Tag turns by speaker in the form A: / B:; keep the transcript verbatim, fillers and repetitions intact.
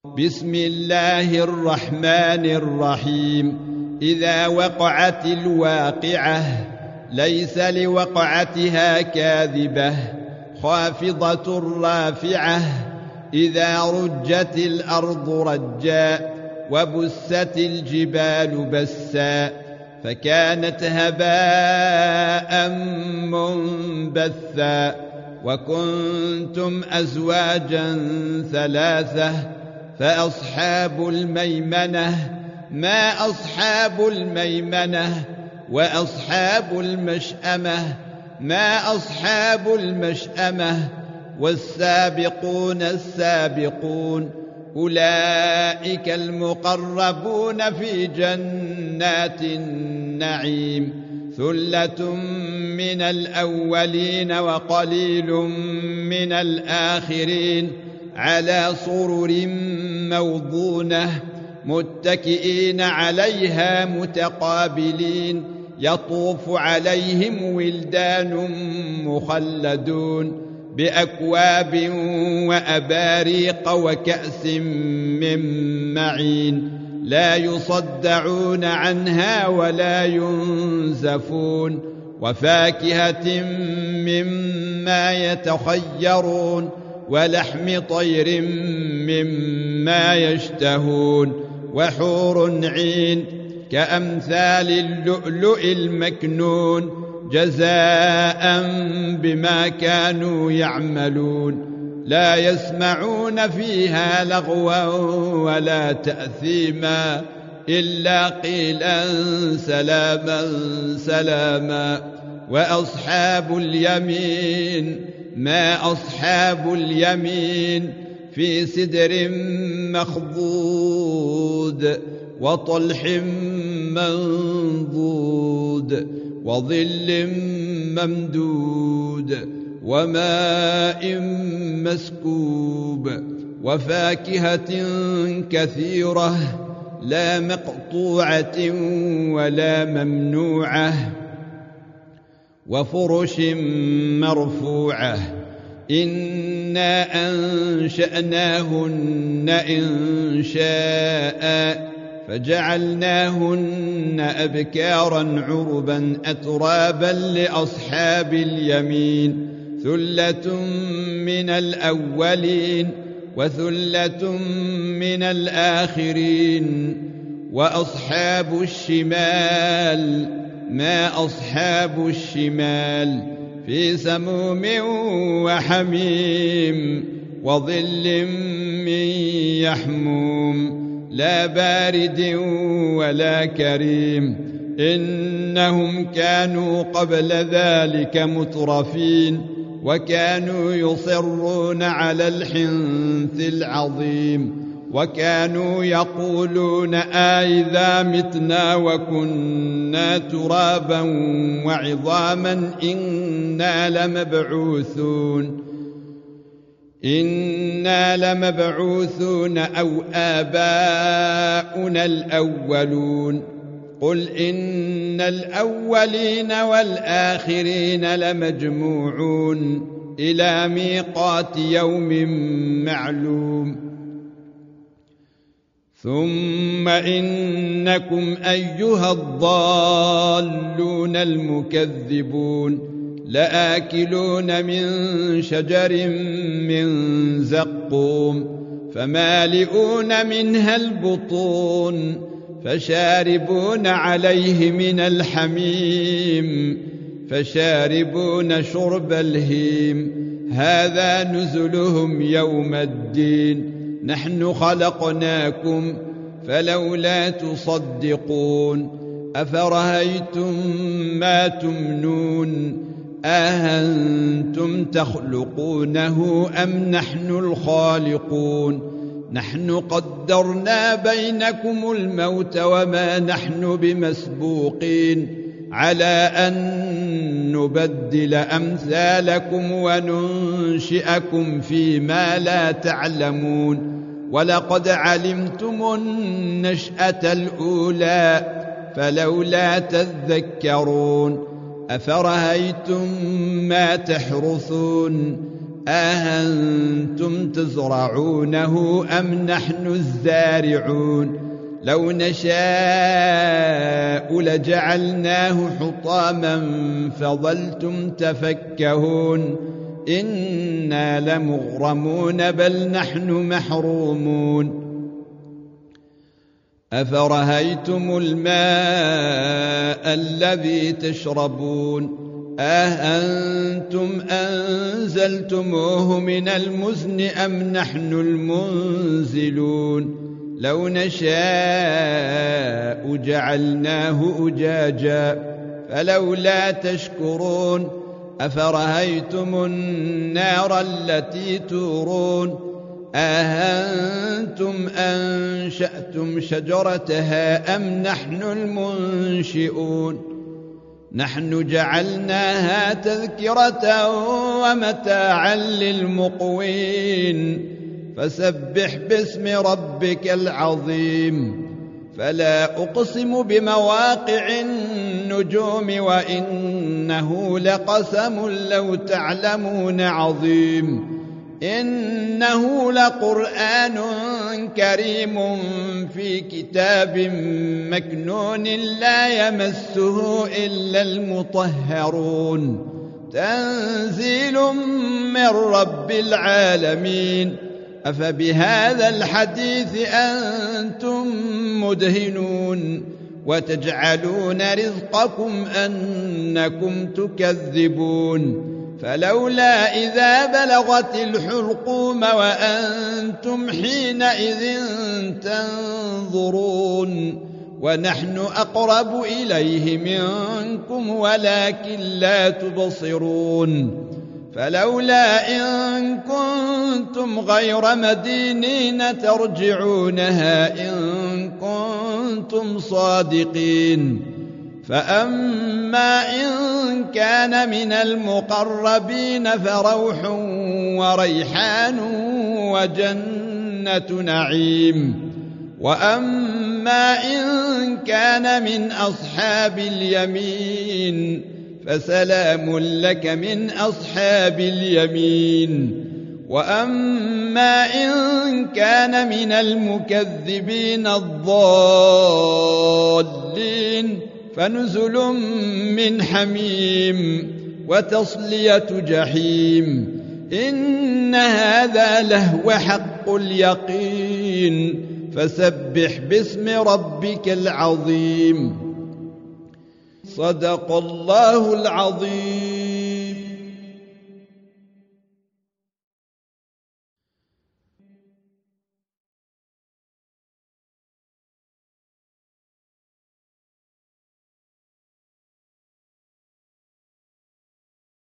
A: بسم الله الرحمن الرحيم. إذا وقعت الواقعة ليس لوقعتها كاذبة خافضة رافعة. إذا رجت الأرض رجا وبست الجبال بسا فكانت هباء منبثا وكنتم أزواجا ثلاثة فأصحاب الميمنة ما أصحاب الميمنة وأصحاب المشأمة ما أصحاب المشأمة والسابقون السابقون أولئك المقربون في جنات النعيم ثلة من الأولين وقليل من الآخرين على سرر موضونة متكئين عليها متقابلين يطوف عليهم ولدان مخلدون بأكواب وأباريق وكأس من معين لا يصدعون عنها ولا ينزفون وفاكهة مما يتخيرون ولحم طير مما يشتهون وحور عين كأمثال اللؤلؤ المكنون جزاء بما كانوا يعملون لا يسمعون فيها لغوا ولا تأثيما إلا قيلا سلاما سلاما. وأصحاب اليمين ما أصحاب اليمين في سدر مخضود وطلح منضود وظل ممدود وماء مسكوب وفاكهة كثيرة لا مقطوعة ولا ممنوعة وفرش مرفوعة إنا أنشأناهن إنشاء فجعلناهن أبكارا عربا أترابا لأصحاب اليمين ثلة من الأولين وثلة من الآخرين. وأصحاب الشمال ما أصحاب الشمال في سموم وحميم وظل من يحموم لا بارد ولا كريم إنهم كانوا قبل ذلك مترفين وكانوا يصرون على الحنث العظيم وكانوا يقولون أئذا متنا وكنا ترابا وعظاما إنا لمبعوثون إنا لمبعوثون أو آباؤنا الأولون. قل إن الأولين والآخرين لمجموعون إلى ميقات يوم معلوم ثم إنكم أيها الضالون المكذبون لآكلون من شجر من زقوم فمالئون منها البطون فشاربون عليه من الحميم فشاربون شرب الهيم هذا نزلهم يوم الدين نحن خلقناكم فلولا تصدقون أفرأيتم ما تمنون أأنتم تخلقونه أم نحن الخالقون نحن قدرنا بينكم الموت وما نحن بمسبوقين على أن نبدل أمثالكم وننشئكم فيما لا تعلمون ولقد علمتم النشأة الأولى فلولا تذكرون أفرأيتم ما تحرثون أأنتم تزرعونه أم نحن الزارعون لو نشاء لجعلناه حطاما فظلتم تفكهون إنا لمغرمون بل نحن محرومون أفرهيتم الماء الذي تشربون أأنتم أنزلتموه من المزن أم نحن المنزلون لو نشاء جعلناه أجاجا فلولا تشكرون أفرهيتم النار التي تورون أأنتم أنشأتم شجرتها أم نحن المنشئون نحن جعلناها تذكرة ومتاعا للمقوين فسبح باسم ربك العظيم فلا أقسم بمواقع النجوم وإنه لقسم لو تعلمون عظيم إنه لقرآن كريم في كتاب مكنون لا يمسه إلا المطهرون تنزيل من رب العالمين أفبهذا الحديث أنتم مدهنون وتجعلون رزقكم أنكم تكذبون فلولا إذا بلغت الحلقوم وأنتم حينئذ تنظرون ونحن أقرب إليه منكم ولكن لا تبصرون فلولا إن كنتم غير مدينين ترجعونها إن كنتم صادقين فأما إن كان من المقربين فروح وريحان وجنة نعيم وأما إن كان من أصحاب اليمين فسلام لك من أصحاب اليمين وأما إن كان من المكذبين الضالين فنزل من حميم وتصلية جحيم إن هذا لهو حق اليقين فسبح باسم ربك العظيم صدق الله العظيم.